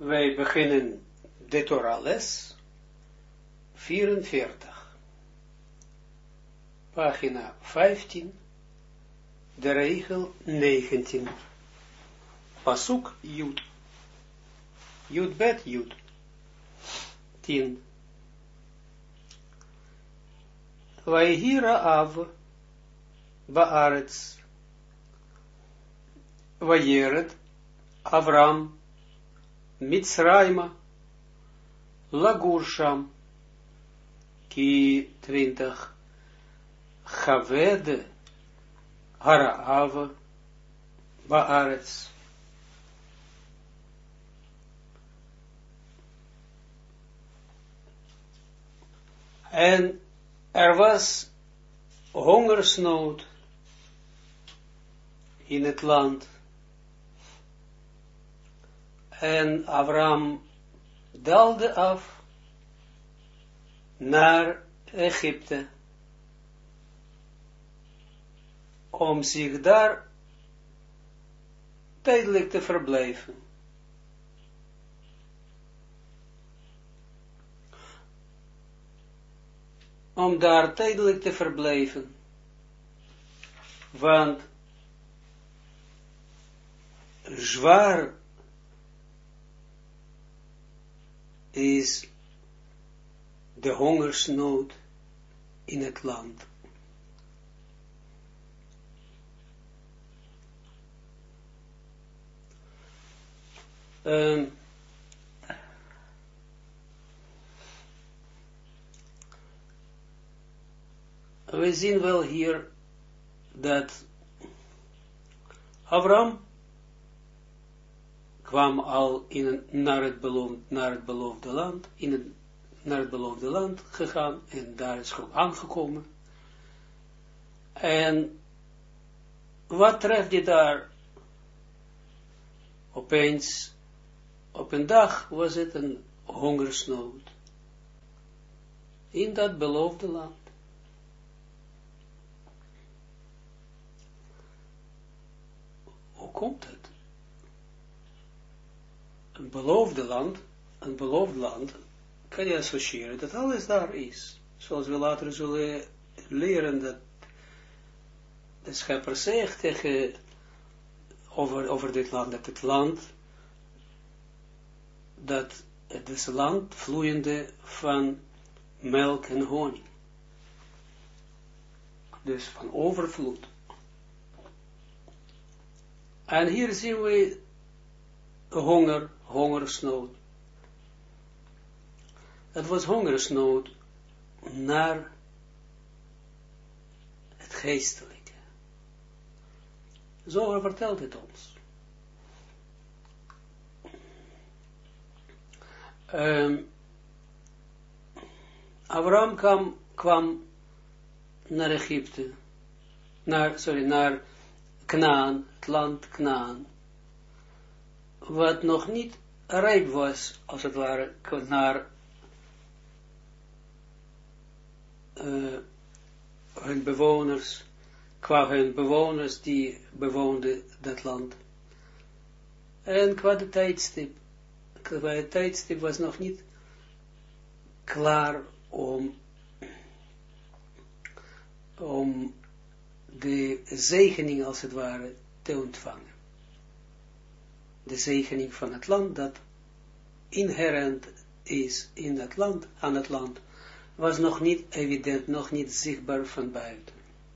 Wij beginnen de Torah les 44. Pagina 15, de regel 19. Pasuk Jud. Jud bet Jud. 10. Vaihira av baaretz. Vayeret Avram Mitzrayma Lagur Sham Ki 20 Chaved Haraav Baaretz. En was hongersnood in het land. En Abraham daalde af naar Egypte, om zich daar tijdelijk te verblijven. Om daar tijdelijk te verblijven, want zwaar is de hongersnood in het land. We zien wel hier dat Abraham kwam al naar het beloofde land, naar het beloofde land gegaan en daar is aangekomen. En wat treft je daar? Opeens, op een dag was het een hongersnood in dat beloofde land. Hoe komt het? Een beloofd land, kan je associëren dat alles daar is. Zoals we later zullen leren dat de schepper zegt tegen, over dit land, dat het land, dat het is een land vloeiende van melk en honing. Dus van overvloed. En hier zien we hongersnood. Het was hongersnood naar het geestelijke. Zo vertelt het ons. Abraham kwam naar Egypte, naar Knaan, het land Knaan, wat nog niet rijp was, als het ware, naar hun bewoners, qua hun bewoners die bewoonden dat land. En qua het tijdstip was nog niet klaar om de zegening, als het ware, te ontvangen. De zegening van het land, dat inherent is in het land, aan het land, was nog niet evident, nog niet zichtbaar van buiten.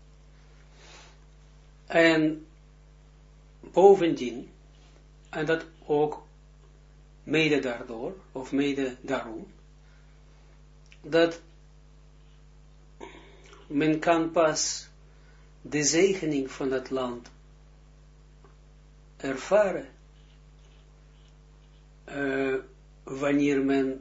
En bovendien, en dat ook mede daardoor, of mede daarom, dat men kan pas de zegening van het land ervaren, wanneer men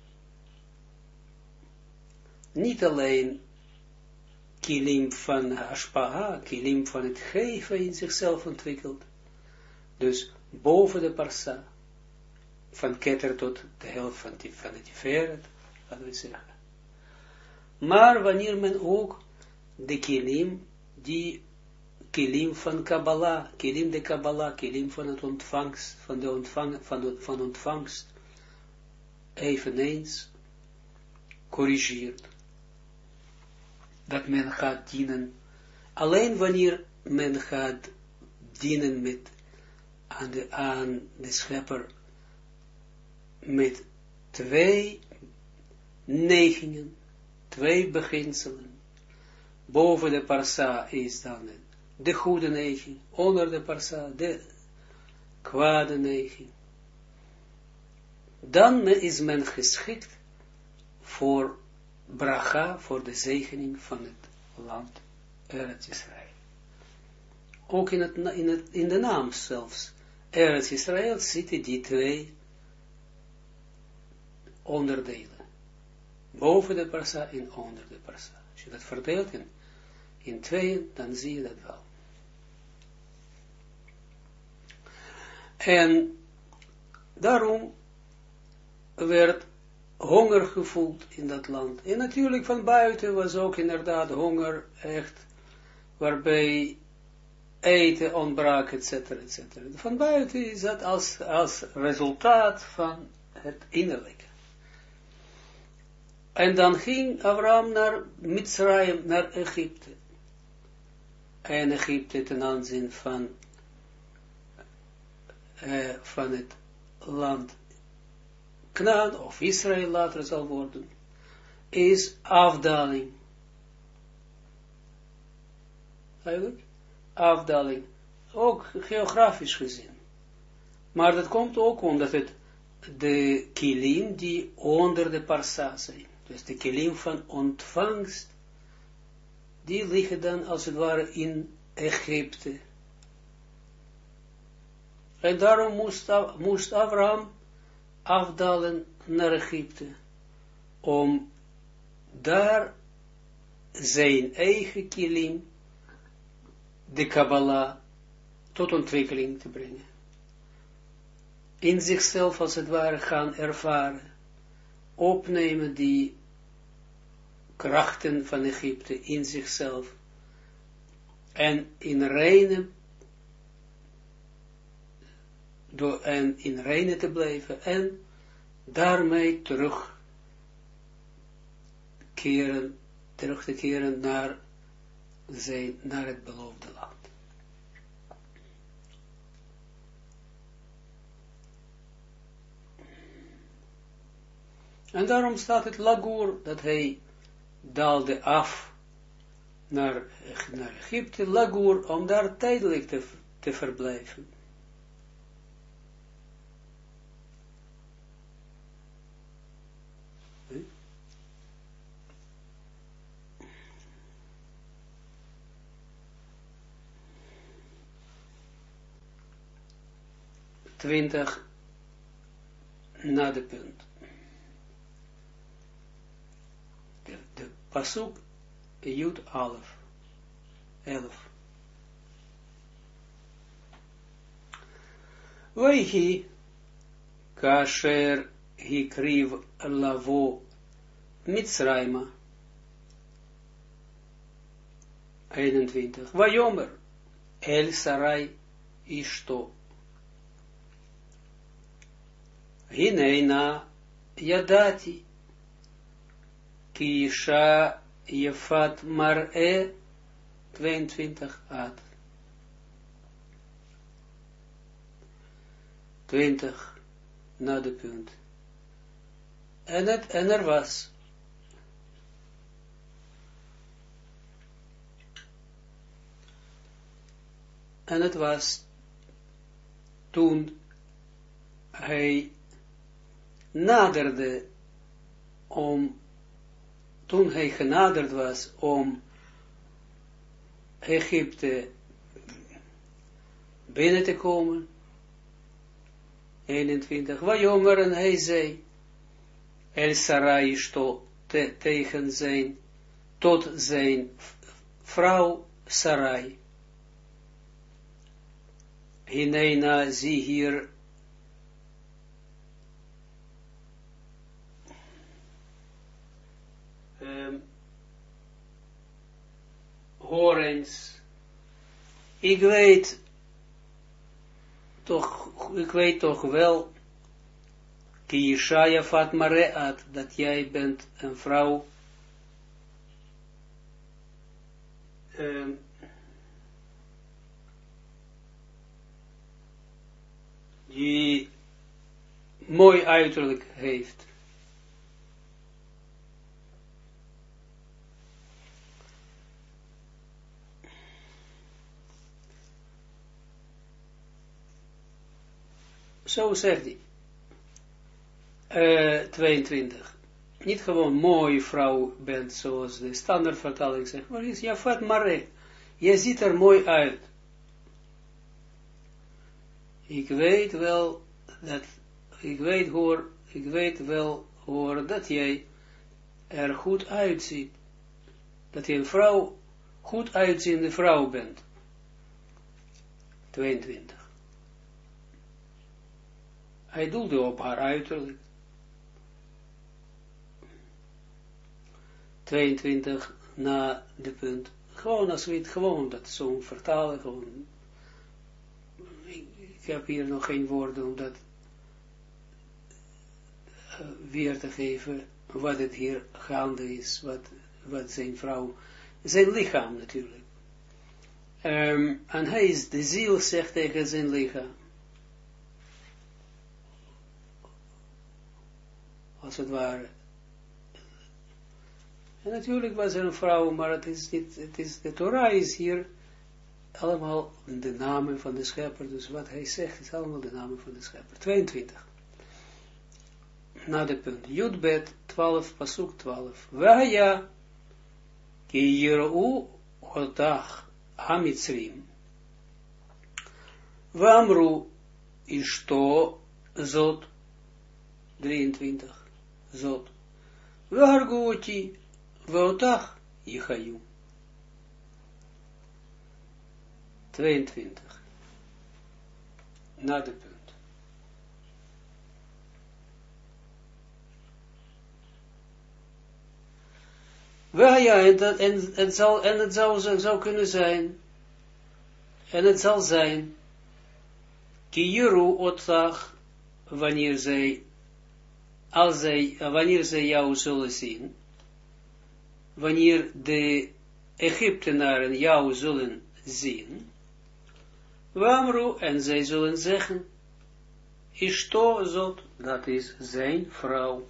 niet alleen kilim van hashpaha, kilim van het geven in zichzelf ontwikkelt, dus boven de parsa, van keter tot de helft van de tiferet, laten we zeggen. Maar wanneer men ook de kilim, die kilim van Kabbalah, kilim de Kabbalah, kilim van het ontvangst, van ontvangst eveneens corrigeert. Dat men gaat dienen, alleen wanneer men gaat dienen met, aan de schepper, met twee neigingen, twee beginselen. Boven de parsa is dan de goede neiging, onder de parsa de kwade neiging. Dan is men geschikt voor bracha, voor de zegening van het land Eretz Israël. Ook in de naam zelfs, Eretz Israël, zitten die twee onderdelen. Boven de parsa en onder de parsa. Als je dat verdeelt in tweeën, dan zie je dat wel. En daarom werd honger gevoeld in dat land. En natuurlijk van buiten was ook inderdaad honger echt, waarbij eten ontbrak, etcetera, etcetera. Van buiten is dat als resultaat van het innerlijke. En dan ging Abraham naar Mitzrayim, naar Egypte. En Egypte ten aanzien van het land Knaan, of Israël later zal worden, is afdaling. Eigenlijk? Afdaling. Ook geografisch gezien. Maar dat komt ook omdat het de kilim die onder de parsa zijn. Dus de kilim van ontvangst, die liggen dan als het ware in Egypte. En daarom moest Abraham afdalen naar Egypte, om daar zijn eigen kilim, de Kabbalah, tot ontwikkeling te brengen. In zichzelf als het ware gaan ervaren, opnemen die krachten van Egypte in zichzelf, en in reine te blijven, en daarmee terug te keren naar het beloofde land. En daarom staat het Lagur, dat hij daalde af naar Egypte, Lagur, om daar tijdelijk te verblijven. Twintig na de punt. De pasuk Jud 11. Weihi kasher hikriv lavo Mitzrayma 21. Vayomer El Sarai Ishto Hineina Yadati Ki Isha Yefat Mar'e 22 ad 20 na de punt. En er was toen hij naderde toen hij genaderd was om Egypte binnen te komen, 21, Vayomer, en hij zei, El Sarai Ishto, tot zijn vrouw Sarai, Hineina, zie hier, hoor eens, ik weet toch wel, ki Yeshaya fat mareat, dat jij bent een vrouw, die mooi uiterlijk heeft. Zo zegt hij. 22. Niet gewoon mooie vrouw bent, zoals de standaardvertaling zegt, maar is Jafat Mare. Je ziet er mooi uit. Ik weet wel dat, ik weet wel hoor dat jij er goed uitziet. Dat je een vrouw, goed uitziende vrouw bent. 22. Hij doelde op haar uiterlijk. 22 na de punt. Gewoon als we het gewoon dat zo vertalen. Gewoon. Ik heb hier nog geen woorden om dat weer te geven. Wat het hier gaande is. Wat zijn vrouw. Zijn lichaam natuurlijk. En hij is de ziel, zegt tegen zijn lichaam. Als het ware. En natuurlijk was er een vrouw, maar het is niet, de Torah is hier allemaal de namen van de schepper, dus wat hij zegt is allemaal de namen van de schepper. 22. Na de punt. Judbet 12, pasuk 12. Vaya ki yiru otach hamitzrim. Vamru ishto zot 23. Zot. Vargoti Veotach Jechayu. 22. Na de punt. En het zou kunnen zijn, en het zal zijn, Kiyiru Otach, wanneer zij jou zullen zien, wanneer de Egyptenaren jou zullen zien, Wamru, en zij zullen zeggen, Ishto zot, dat is zijn vrouw.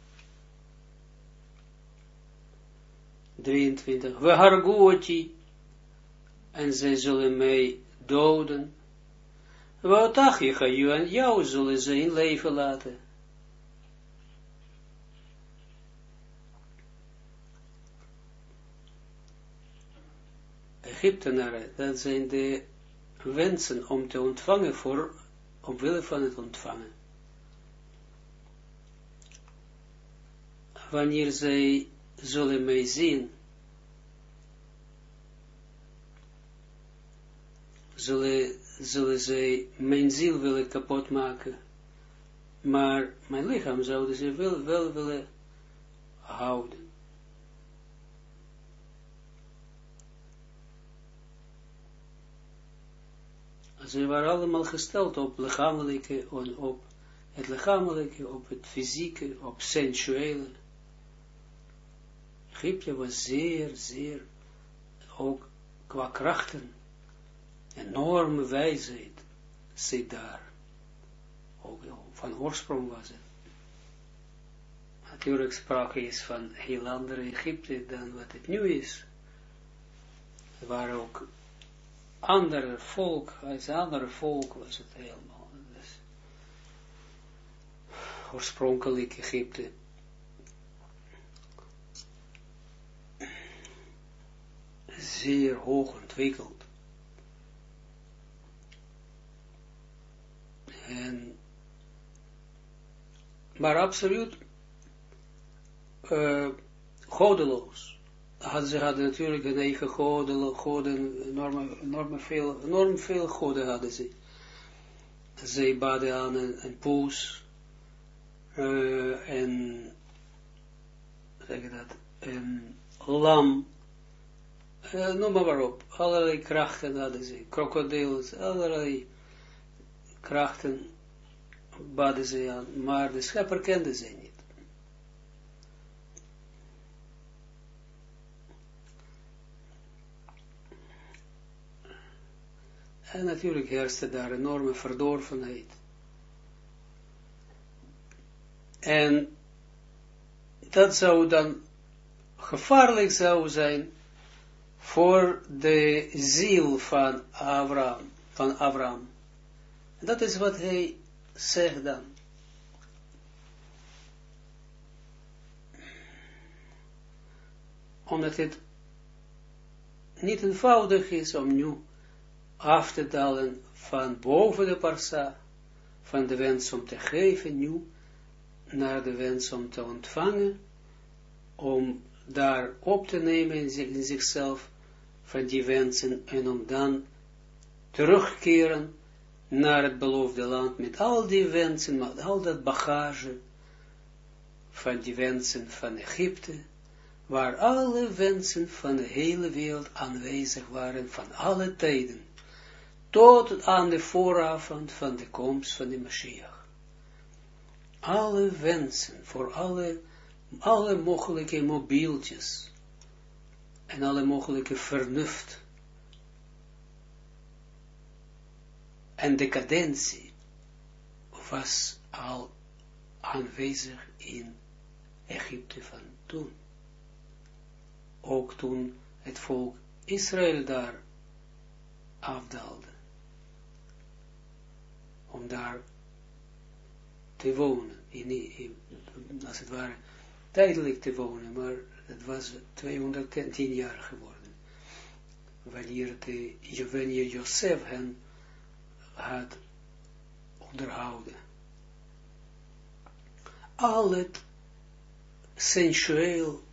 23. We hargoti, en zij zullen mij doden. We otachjechayu, en jou zullen ze in leven laten. Egyptenaren, dat zijn de wensen om te ontvangen omwille van het ontvangen. Wanneer zij zullen mij zien, zullen zij mijn ziel willen kapot maken, maar mijn lichaam zouden ze wel willen houden. Ze waren allemaal gesteld op lichamelijke, op het lichamelijke, op het fysieke, op sensuele. Egypte was zeer, ook qua krachten, enorme wijsheid zit daar. Ook van oorsprong was het. Natuurlijk sprake is van heel andere Egypte dan wat het nu is. Er waren ook andere volk, als andere volk was het helemaal. Dus oorspronkelijk Egypte. Zeer hoog ontwikkeld. Maar absoluut godeloos. Ze hadden natuurlijk een eigen goden, enorm veel goden hadden ze. Zij baden aan een poes, een lam, noem maar op, allerlei krachten hadden ze, krokodils, allerlei krachten baden zij aan, maar de schepper kende zij niet. En natuurlijk heerste daar enorme verdorvenheid. En dat zou dan gevaarlijk zou zijn voor de ziel van Abraham. En dat is wat hij zegt dan. Omdat het niet eenvoudig is om nu af te dalen van boven de parsa, van de wens om te geven nu, naar de wens om te ontvangen, om daar op te nemen in zichzelf van die wensen en om dan terugkeren naar het beloofde land met al die wensen, met al dat bagage van die wensen van Egypte, waar alle wensen van de hele wereld aanwezig waren van alle tijden, tot aan de vooravond van de komst van de Mashiach. Alle wensen voor alle mogelijke mobieltjes en alle mogelijke vernuft en decadentie was al aanwezig in Egypte van toen. Ook toen het volk Israël daar afdaalde, om daar te wonen, als het ware tijdelijk te wonen, maar het was 210 jaar geworden, wanneer Joseph hen had onderhouden. Al het sensueel,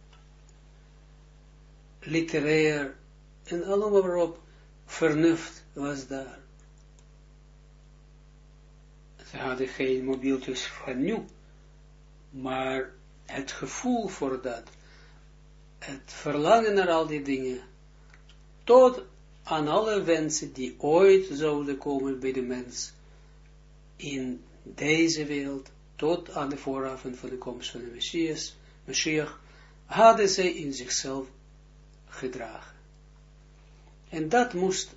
literair en allemaal waarop vernuft was daar. Ze hadden geen mobieltjes van nu, maar het gevoel voor dat, het verlangen naar al die dingen, tot aan alle wensen die ooit zouden komen bij de mens in deze wereld, tot aan de vooravond van de komst van de Mashiach, hadden zij in zichzelf gedragen. En dat moest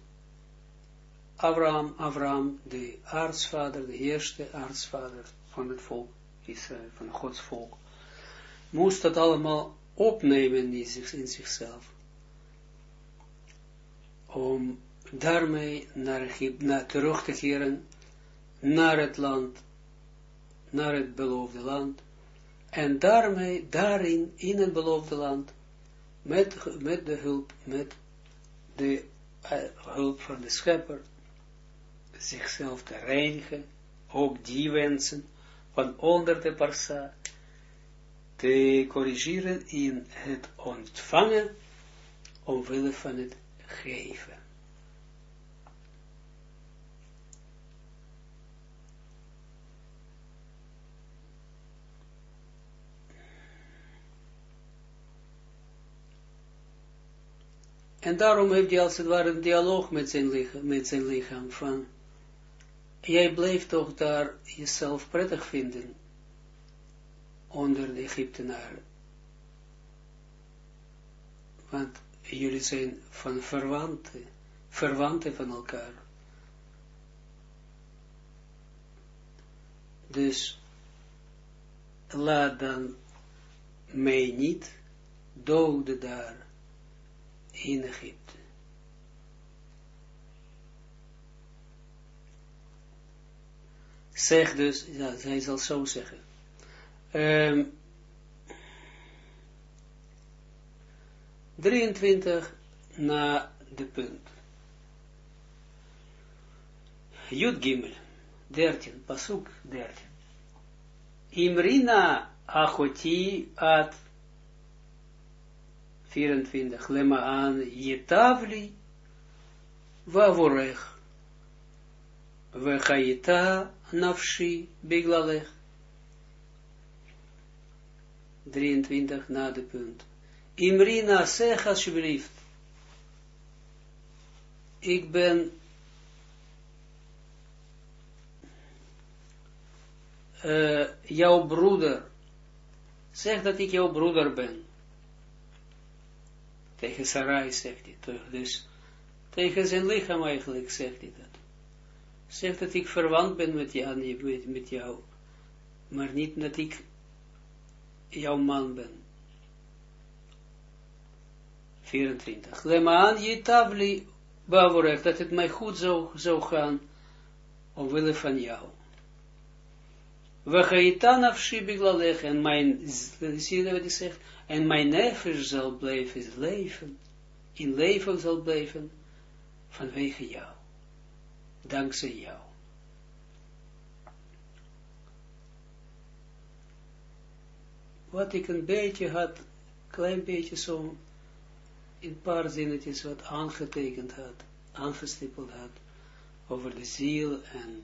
Abraham, de aartsvader, de eerste aartsvader van het volk Israël, van Gods volk, moest dat allemaal opnemen in zichzelf. Om daarmee terug te keren naar het land, naar het beloofde land. En daarin, in het beloofde land, met de hulp van de schepper, zichzelf te reinigen, ook die wensen van onder de parsa, te corrigeren in het ontvangen, omwille van het geven. En daarom heeft hij als het ware een dialoog met zijn lichaam van, jij blijft toch daar jezelf prettig vinden, onder de Egyptenaren. Want jullie zijn van verwanten van elkaar. Dus laat dan mij niet doden daar in Egypte. Zeg dus, ja, hij zal zo zeggen. 23 na de punt. Jud Gimel, 13, pasuk 13. Imrina achoti at 24. Lemaan yetavli vavorech vechayita nafshi biglalech. 23 na de punt. Imrina, zeg alsjeblieft. jouw broeder, zeg dat ik jouw broeder ben. Tegen Sarai zegt hij, dus tegen zijn lichaam eigenlijk zegt hij dat. Zegt dat ik verwant ben met jou, maar niet dat ik jouw man ben. 24. Lemaan Yitavli Bavorech, dat het mij goed zou gaan, omwille van jou. We gaan nafshi biglalech, en mijn, zie je wat hij zegt, en mijn nefesh zal blijven leven, in leven zal blijven, vanwege jou, dankzij jou. Wat ik een beetje had, klein beetje zo, in een paar zinnetjes wat aangetekend had, aangestippeld had, over de ziel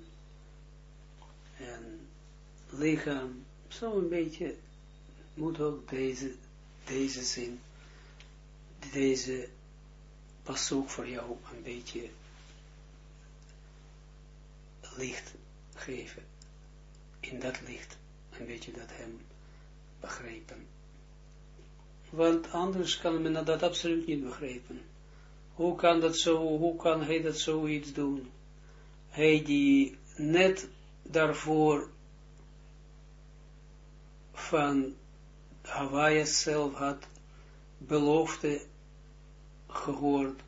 en lichaam, zo een beetje, moet ook deze zin, deze pasuk voor jou een beetje licht geven, in dat licht, een beetje dat hem begrijpen. Want anders kan men dat absoluut niet begrijpen. Hoe kan hij dat zoiets doen? Hij die net daarvoor van Hawaii zelf had belofte gehoord,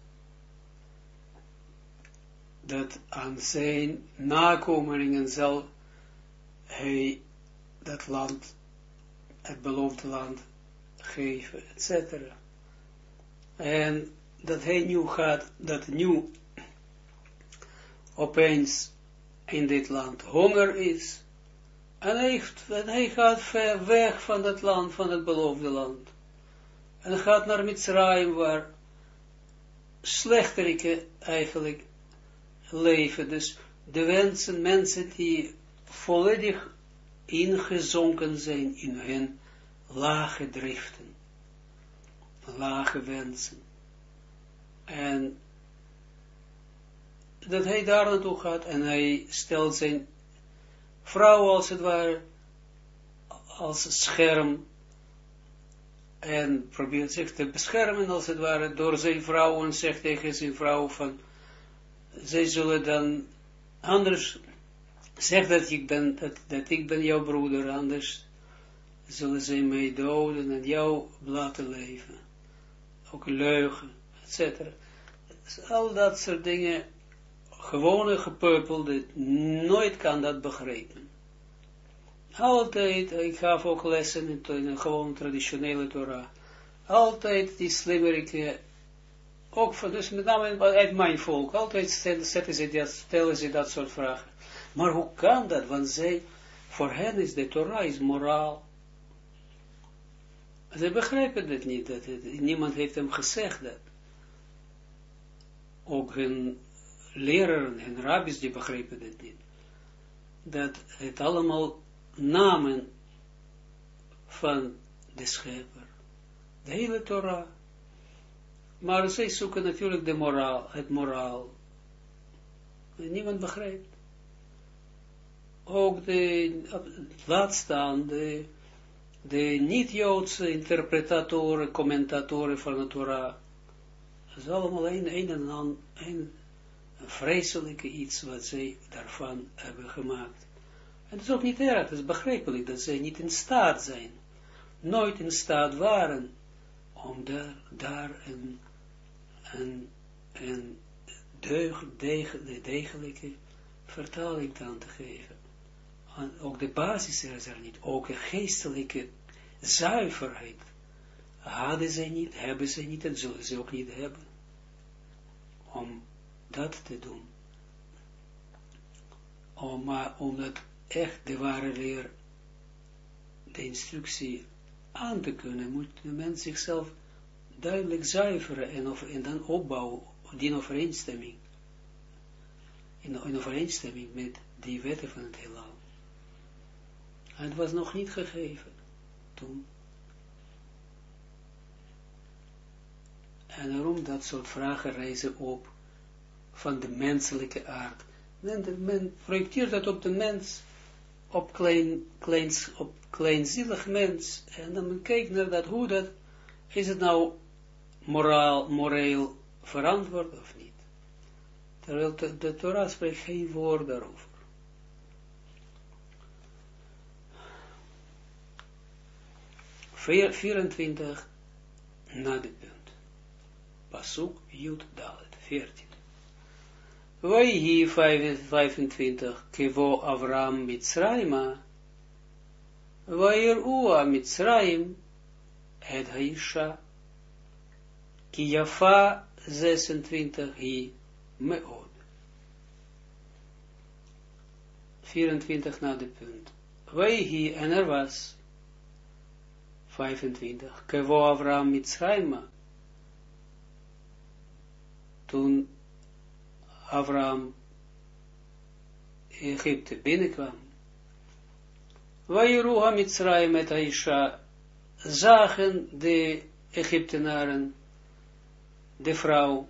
dat aan zijn nakomelingen zal hij dat land, het beloofde land, geven, etc. En dat hij nu gaat, dat nu opeens in dit land honger is, en hij gaat ver weg van dat land, van het beloofde land, en gaat naar Mitzrayim, waar slechteriken eigenlijk leven, dus de mensen die volledig ingezonken zijn in hun lage driften, lage wensen. En dat hij daar naartoe gaat en hij stelt zijn vrouw als het ware als scherm en probeert zich te beschermen als het ware door zijn vrouw en zegt tegen zijn vrouw van, zij zullen dan anders, zeg dat ik ben jouw broeder, anders zullen zij mij doden en jou laten leven. Ook leugen, etc. Dus al dat soort dingen, gewone gepeupelde, nooit kan dat begrijpen. Altijd, ik gaf ook lessen in een gewoon traditionele Torah. Altijd die slimmeriken, ook van, dus met name uit mijn volk, altijd stellen ze dat soort vragen. Maar hoe kan dat? Want voor hen is de Torah is moraal. Ze begrijpen het niet, niemand heeft hem gezegd dat. Ook hun leraren, hun rabbis, die begrijpen het niet. Dat het allemaal namen van de schepper. De hele Torah. Maar zij zoeken natuurlijk de moraal, het moraal. En niemand begrijpt. Ook laat staan de niet-Joodse interpretatoren, commentatoren van de Torah. Dat is allemaal een vreselijke iets wat zij daarvan hebben gemaakt. En het is ook niet erg, het is begrijpelijk dat zij niet in staat zijn, nooit in staat waren, om daar een degelijke vertaling aan te geven. En ook de basis is er niet, ook een geestelijke zuiverheid hadden zij niet, hebben zij niet en zullen ze ook niet hebben, om dat te doen. Om dat echt de ware leer, de instructie aan te kunnen, moet de mens zichzelf duidelijk zuiveren en dan opbouwen, in overeenstemming met die wetten van het heelal. En het was nog niet gegeven toen. En daarom dat soort vragen reizen op van de menselijke aard. Men projecteert dat op de mens, op kleinzielig mens, en dan kijk naar dat, hoe dat, is het nou moreel verantwoord of niet? Terwijl de Torah spreekt geen woord daarover. 24 na de punt. Pasuk Jut Dalet, 14. Waihi 25, Kevo Avram Mitzrayma, Vairua Mitzrayim, Het Haisha, Ki Yafa 26, Hi Meod. 24 na de punt. Waihi, en er was, 25, Kevo Avram Mitzrayma, toen Avram Egypte binnenkwam. Vairuha Mitzrayim met Aisha, zagen de Egyptenaren, de vrouw,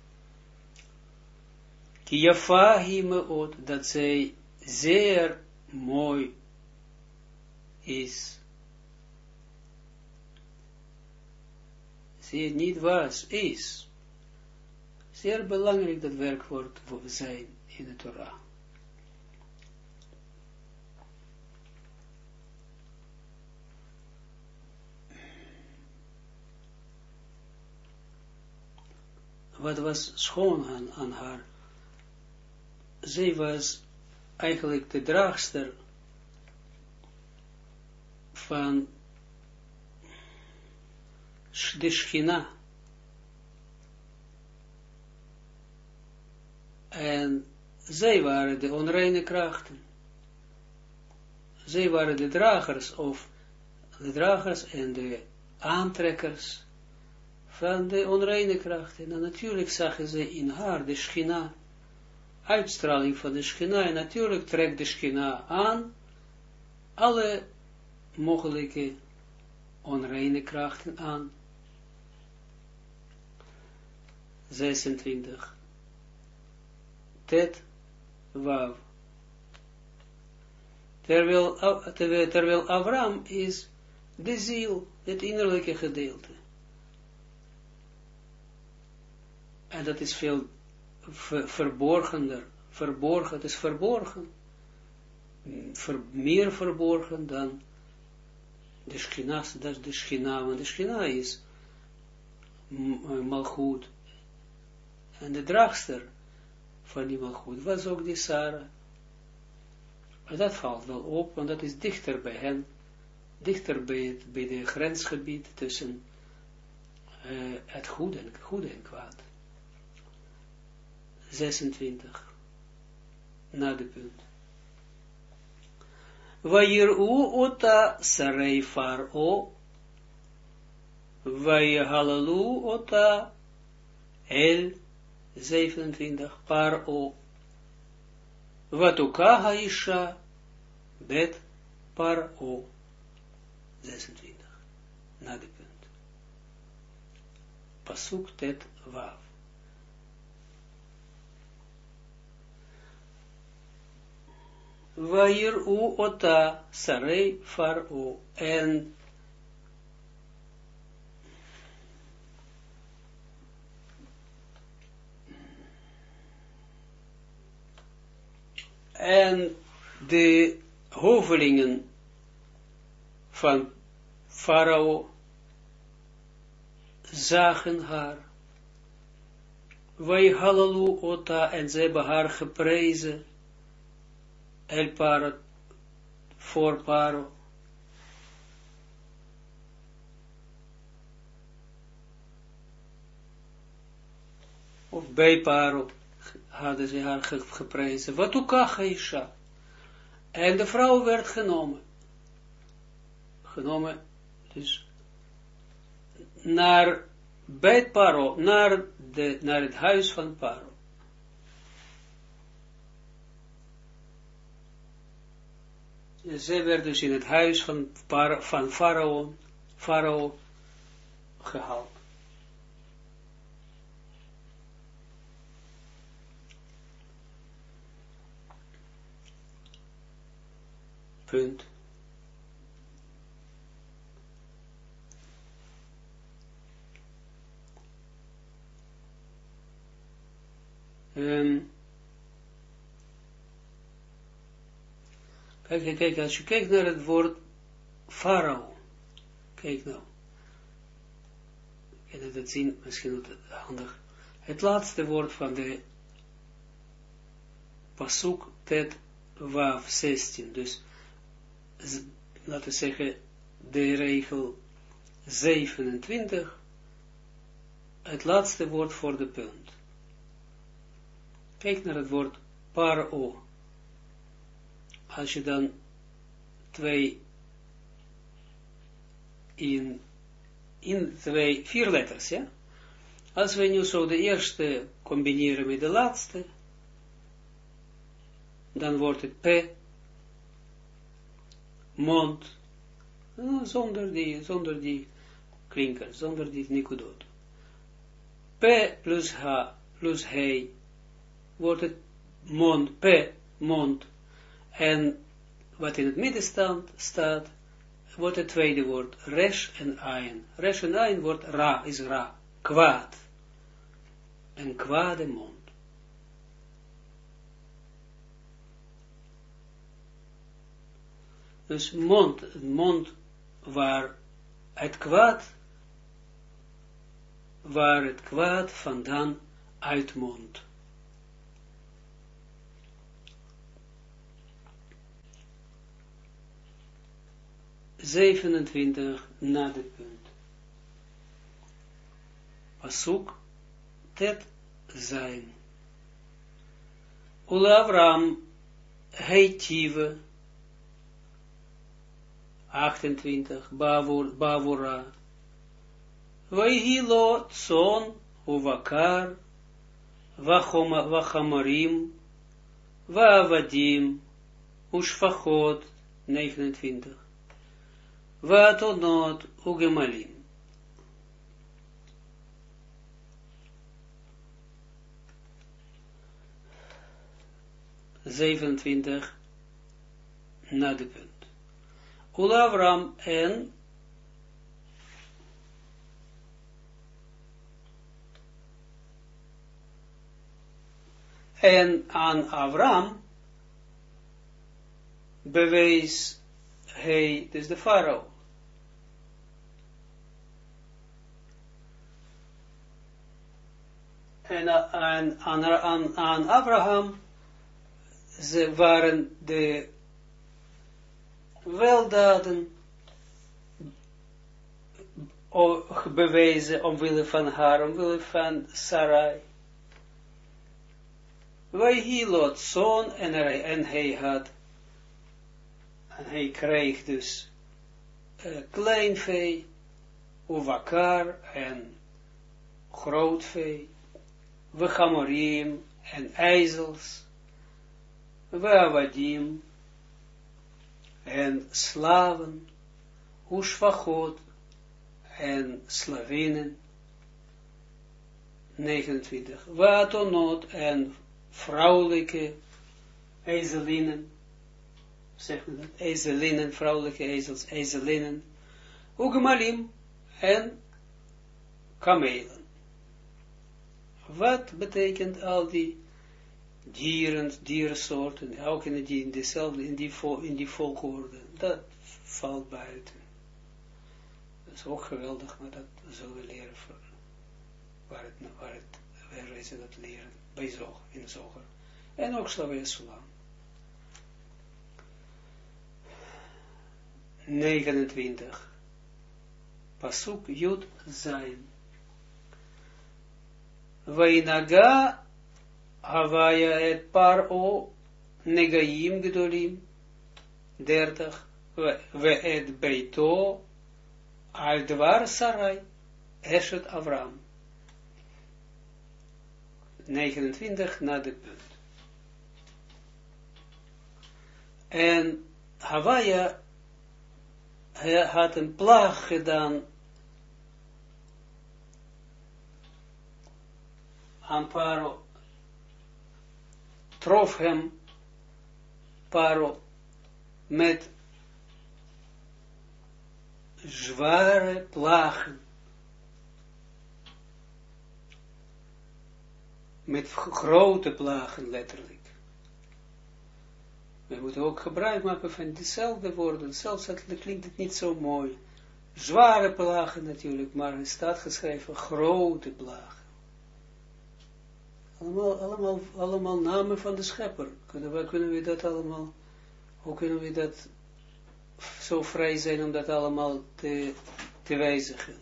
ki yafa hi meot, dat zij zeer mooi is. Zie, niet was, is. Zeer belangrijk dat werkwoord zijn in de Torah. Wat was schoon aan haar? Zij was eigenlijk de draagster van de Schina. En zij waren de onreine krachten. Zij waren de dragers, of de dragers en de aantrekkers van de onreine krachten. En natuurlijk zagen ze in haar de Schina, uitstraling van de Schina, en natuurlijk trekt de Schina aan alle mogelijke onreine krachten aan. 26. Tet Wav. Terwijl Avram is de ziel, het innerlijke gedeelte. En dat is veel verborgener. Verborgen, het is verborgen. Meer verborgen dan de Schina, dat is de Schina, want de Schina is Malchut. En de draagster van die Malchut was ook die Sarah. En dat valt wel op, want dat is dichter bij hen, dichter bij de grensgebied tussen het goede en kwaad. 26. Na de punt. Vayiru ota sarei faro, vayihalalu ota el 27 paro, vatuka haisha bet paro 26. Na de punt. Pasuk tet vav. Vayiru ota sarei faro, en de hovelingen van Farao zagen haar. Wij halalu ota, en ze hebben haar geprezen. El Paro, voor Paro. Of bij Paro hadden ze haar geprezen. Wat ook Isha. En de vrouw werd genomen. Genomen, dus naar bij Paro, naar het huis van Paro. Zij werd dus in het huis van Farao gehaald. punt. Kijk, als je kijkt naar het woord farao, kijk nou, je kan het zien, misschien handig, het laatste woord van de pasuk tet wav 16, dus laten we zeggen, de regel 27, het laatste woord voor de punt. Kijk naar het woord paro. Als je dan vier letters, ja? Als we nu zo de eerste combineren met de laatste, dan wordt het p, mond, zonder die klinker, zonder die nikudot. P plus h plus he, wordt het mond, p, mond, en wat in het midden staat, wordt het tweede woord, resh en ayin. Resh en ayin wordt ra, is ra, kwaad. Een kwade mond. Dus mond waar het kwaad vandaan uitmondt. 27 na de punt. Pasuk tet zijn. Ule Avram heitive 28 Bavura Vaihilo tson uvakar Vachamarim Vaavadim Ushfachot 29 Vatonot Ugemalim 27 na de punt. Ule Avram en aan Avram bewees hij, dus de farao. En aan Abraham, ze waren de weldaden bewezen omwille van haar, omwille van Sarai. Wij hielot zoon en hij kreeg dus kleinvee, uvakar en grootvee, vechamorim en ijzels, veavadim en slaven, ushvachot en slavinnen, 29, vatonot en vrouwelijke ezelinnen, zeg maar dat, ezelinnen, vrouwelijke ezels, ezelinnen, ugemalim en kamelen. Wat betekent al die dierensoorten, ook in die volkorde, dat valt buiten. Dat is ook geweldig, maar dat zullen we leren waar ze dat leren, bij Zoger, in de Zoger. En ook Slavia Sulam. 29. Pasuk Yud Zayin. Vainaga Havaya et Paro Negaim Gedolim 30. We et Beito Aldvar Sarai Eshet Avram 29 na de punt. En Havaya had een plaag gedaan aan Paro, trof hem Paro met zware plagen. Met grote plagen, letterlijk. We moeten ook gebruik maken van dezelfde woorden. Zelfs dat klinkt het niet zo mooi. Zware plagen natuurlijk, maar er staat geschreven grote plagen. Allemaal namen van de schepper. Kunnen we dat allemaal, hoe kunnen we dat zo vrij zijn om dat allemaal te wijzigen?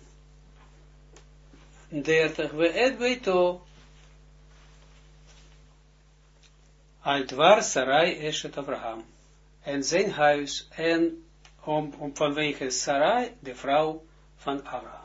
30. We et beito. Altwar Sarai Eshet Abraham. En zijn huis, en vanwege Sarai, de vrouw van Abraham.